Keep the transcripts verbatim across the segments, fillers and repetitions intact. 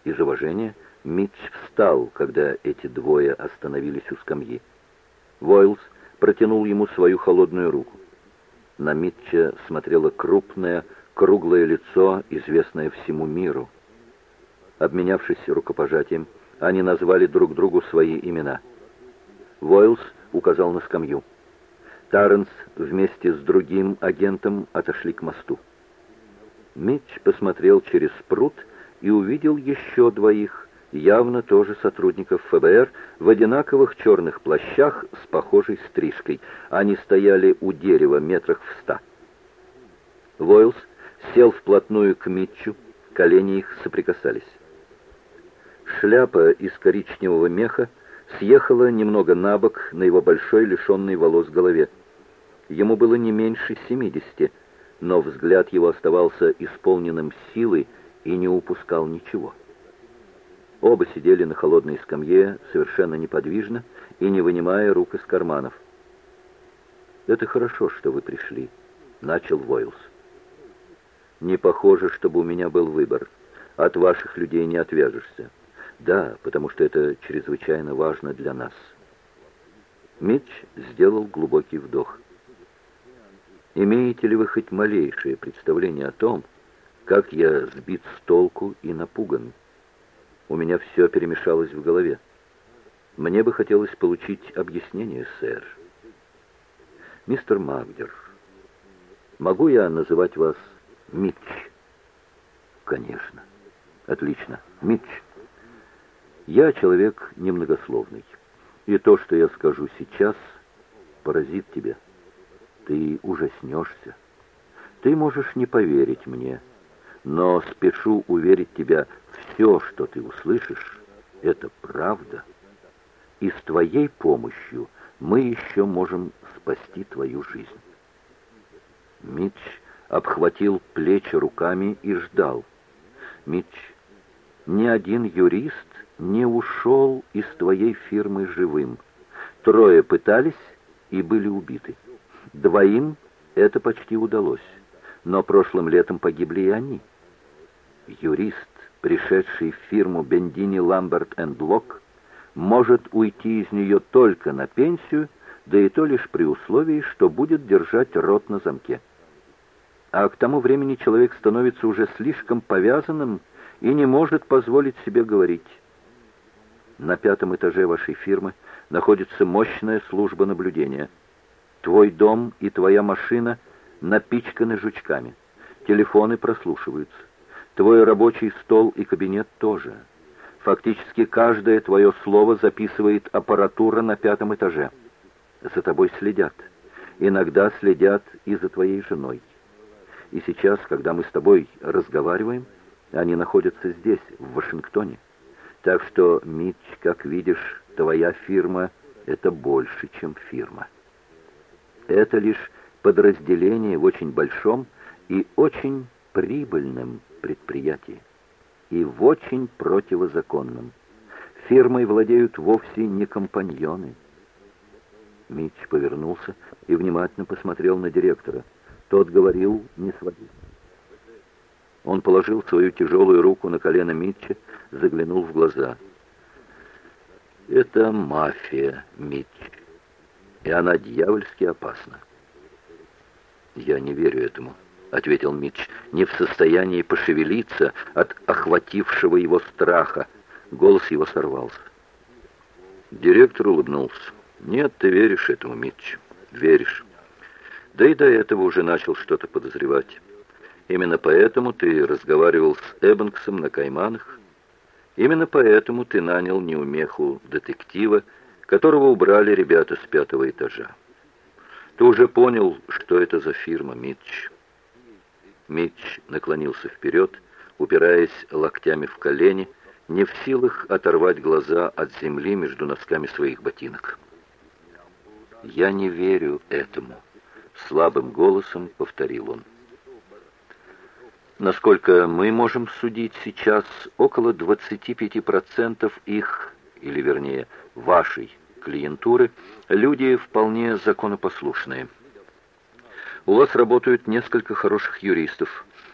Из уважения Митч встал, когда эти двое остановились у скамьи. Войлс протянул ему свою холодную руку. На Митча смотрело крупное, круглое лицо, известное всему миру. Обменявшись рукопожатием, они назвали друг другу свои имена. Войлс указал на скамью. Тарренс вместе с другим агентом отошли к мосту. Митч посмотрел через пруд и увидел еще двоих, явно тоже сотрудников ФБР, в одинаковых черных плащах с похожей стрижкой. Они стояли у дерева метрах в ста. Войлс сел вплотную к Митчу, колени их соприкасались. Шляпа из коричневого меха съехала немного на бок на его большой, лишенной волос голове. Ему было не меньше семидесяти, но взгляд его оставался исполненным силы и не упускал ничего. Оба сидели на холодной скамье, совершенно неподвижно и не вынимая рук из карманов. «Это хорошо, что вы пришли», — начал Войлс. «Не похоже, чтобы у меня был выбор. От ваших людей не отвяжешься. Да, потому что это чрезвычайно важно для нас». Митч сделал глубокий вдох. «Имеете ли вы хоть малейшее представление о том, как я сбит с толку и напуган? У меня все перемешалось в голове. Мне бы хотелось получить объяснение, сэр. Мистер Магдер, могу я называть вас Митч?» «Конечно. Отлично. Митч. Я человек немногословный, и то, что я скажу сейчас, поразит тебя. Ты ужаснешься. Ты можешь не поверить мне, но спешу уверить тебя, все, что ты услышишь, это правда. И с твоей помощью мы еще можем спасти твою жизнь». Митч обхватил плечи руками и ждал. «Митч, ни один юрист не ушел из твоей фирмы живым. Трое пытались и были убиты. Двоим это почти удалось, но прошлым летом погибли и они. Юрист, пришедший в фирму Бендини, Ламберт энд Лок, может уйти из нее только на пенсию, да и то лишь при условии, что будет держать рот на замке. А к тому времени человек становится уже слишком повязанным и не может позволить себе говорить. На пятом этаже вашей фирмы находится мощная служба наблюдения. Твой дом и твоя машина напичканы жучками. Телефоны прослушиваются. Твой рабочий стол и кабинет тоже. Фактически каждое твое слово записывает аппаратура на пятом этаже. За тобой следят. Иногда следят и за твоей женой. И сейчас, когда мы с тобой разговариваем, они находятся здесь, в Вашингтоне. Так что, Митч, как видишь, твоя фирма — это больше, чем фирма. Это лишь подразделение в очень большом и очень прибыльном предприятии. И в очень противозаконном. Фирмой владеют вовсе не компаньоны». Митч повернулся и внимательно посмотрел на директора. Тот говорил, не сводить. Он положил свою тяжелую руку на колено Митча, заглянул в глаза. «Это мафия, Митч, и она дьявольски опасна». «Я не верю этому», — ответил Митч, не в состоянии пошевелиться от охватившего его страха. Голос его сорвался. Директор улыбнулся. «Нет, ты веришь этому, Митч, веришь. Да и до этого уже начал что-то подозревать. Именно поэтому ты разговаривал с Эббинксом на Кайманах. Именно поэтому ты нанял неумеху детектива, которого убрали ребята с пятого этажа. Ты уже понял, что это за фирма, Митч». Митч наклонился вперед, упираясь локтями в колени, не в силах оторвать глаза от земли между носками своих ботинок. «Я не верю этому», — слабым голосом повторил он. «Насколько мы можем судить сейчас, около двадцати пяти процентов их, или вернее, вашей клиентуры, люди вполне законопослушные. У вас работают несколько хороших юристов,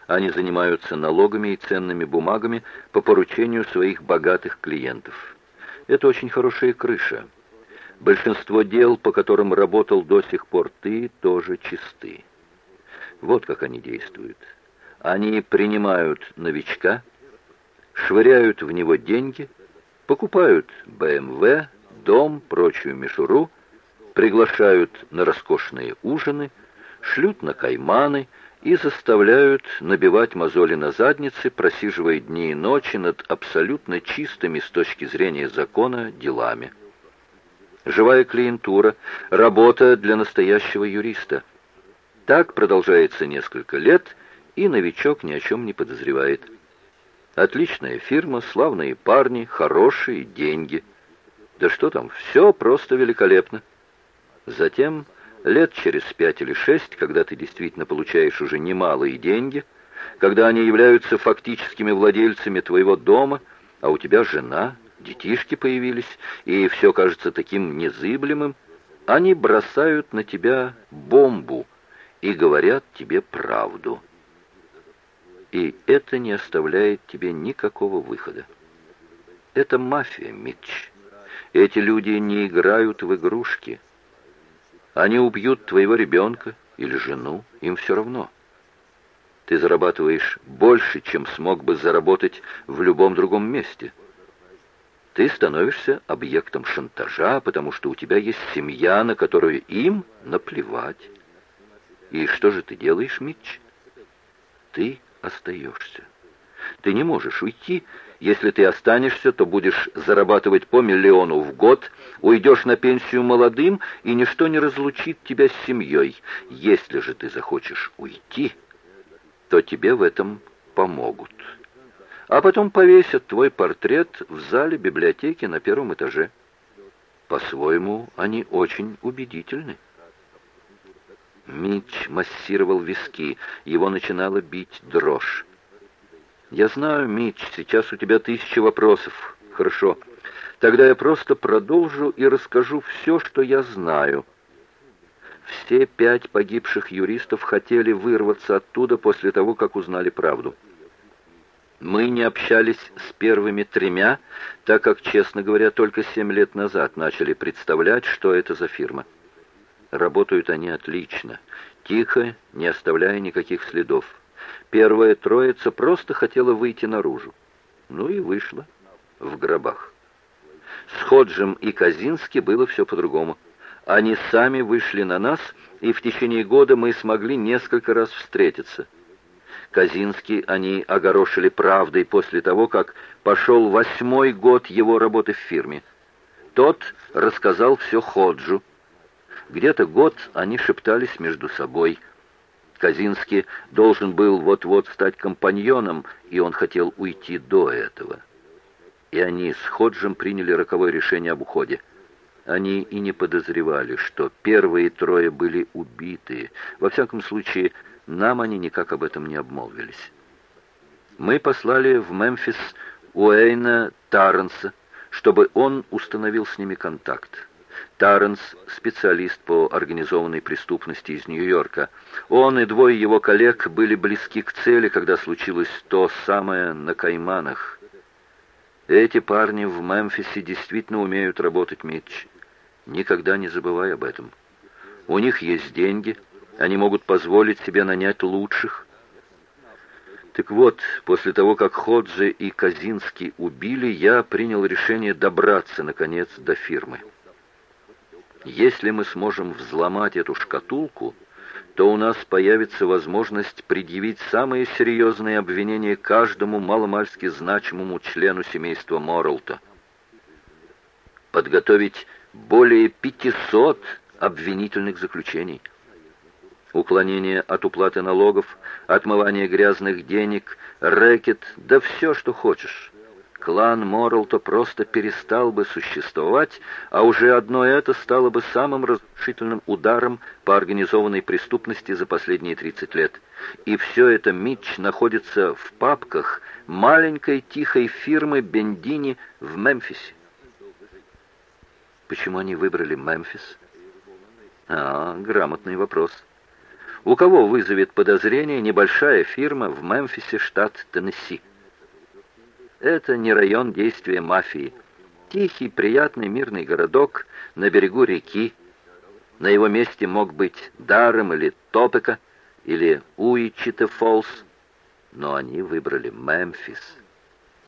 Они занимаются налогами и ценными бумагами по поручению своих богатых клиентов. Это очень хорошая крыша. Большинство дел, по которым работал до сих пор ты, тоже чисты. Вот как они действуют. Они принимают новичка, швыряют в него деньги, покупают бэ эм вэ, дом, прочую мишуру, приглашают на роскошные ужины, шлют на Кайманы и заставляют набивать мозоли на заднице, просиживая дни и ночи над абсолютно чистыми с точки зрения закона делами. Живая клиентура, работа для настоящего юриста. Так продолжается несколько лет, и новичок ни о чем не подозревает. Отличная фирма, славные парни, хорошие деньги. Да что там, все просто великолепно. Затем, лет через пять или шесть, когда ты действительно получаешь уже немалые деньги, когда они являются фактическими владельцами твоего дома, а у тебя жена, детишки появились, и все кажется таким незыблемым, они бросают на тебя бомбу и говорят тебе правду. И это не оставляет тебе никакого выхода. Это мафия, Митч. Эти люди не играют в игрушки. Они убьют твоего ребенка или жену, им все равно. Ты зарабатываешь больше, чем смог бы заработать в любом другом месте. Ты становишься объектом шантажа, потому что у тебя есть семья, на которую им наплевать. И что же ты делаешь, Митч? Ты остаешься. Ты не можешь уйти. Если ты останешься, то будешь зарабатывать по миллиону в год, уйдешь на пенсию молодым, и ничто не разлучит тебя с семьей. Если же ты захочешь уйти, то тебе в этом помогут. А потом повесят твой портрет в зале библиотеки на первом этаже. По-своему, они очень убедительны. Митч массировал виски, его начинала бить дрожь. «Я знаю, Митч, сейчас у тебя тысяча вопросов. Хорошо. Тогда я просто продолжу и расскажу все, что я знаю». Все пять погибших юристов хотели вырваться оттуда после того, как узнали правду. Мы не общались с первыми тремя, так как, честно говоря, только семь лет назад начали представлять, что это за фирма. Работают они отлично, тихо, не оставляя никаких следов. Первая троица просто хотела выйти наружу. Ну и вышла в гробах. С Ходжем и Казински было все по-другому. Они сами вышли на нас, и в течение года мы смогли несколько раз встретиться. Казински они огорошили правдой после того, как пошел восьмой год его работы в фирме. Тот рассказал все Ходжу. Где-то год они шептались между собой. Казински должен был вот-вот стать компаньоном, и он хотел уйти до этого. И они с Ходжем приняли роковое решение об уходе. Они и не подозревали, что первые трое были убиты. Во всяком случае, нам они никак об этом не обмолвились. Мы послали в Мемфис Уэйна Тарренса, чтобы он установил с ними контакт. Тарренс – специалист по организованной преступности из Нью-Йорка. Он и двое его коллег были близки к цели, когда случилось то самое на Кайманах. Эти парни в Мемфисе действительно умеют работать, Митч. Никогда не забывай об этом. У них есть деньги, они могут позволить себе нанять лучших. Так вот, после того, как Ходжи и Казински убили, я принял решение добраться, наконец, до фирмы. Если мы сможем взломать эту шкатулку, то у нас появится возможность предъявить самые серьезные обвинения каждому маломальски значимому члену семейства Моррелта. Подготовить более пятисот обвинительных заключений. Уклонение от уплаты налогов, отмывание грязных денег, рэкет, да все, что хочешь. Клан Моррелта просто перестал бы существовать, а уже одно это стало бы самым разрушительным ударом по организованной преступности за последние тридцать лет. И все это, Митч, находится в папках маленькой тихой фирмы Бендини в Мемфисе. Почему они выбрали Мемфис? А, грамотный вопрос. У кого вызовет подозрение небольшая фирма в Мемфисе, штат Теннесси? Это не район действия мафии. Тихий, приятный, мирный городок на берегу реки. На его месте мог быть Даррем или Топека, или Уичита-Фоллс. Но они выбрали Мемфис.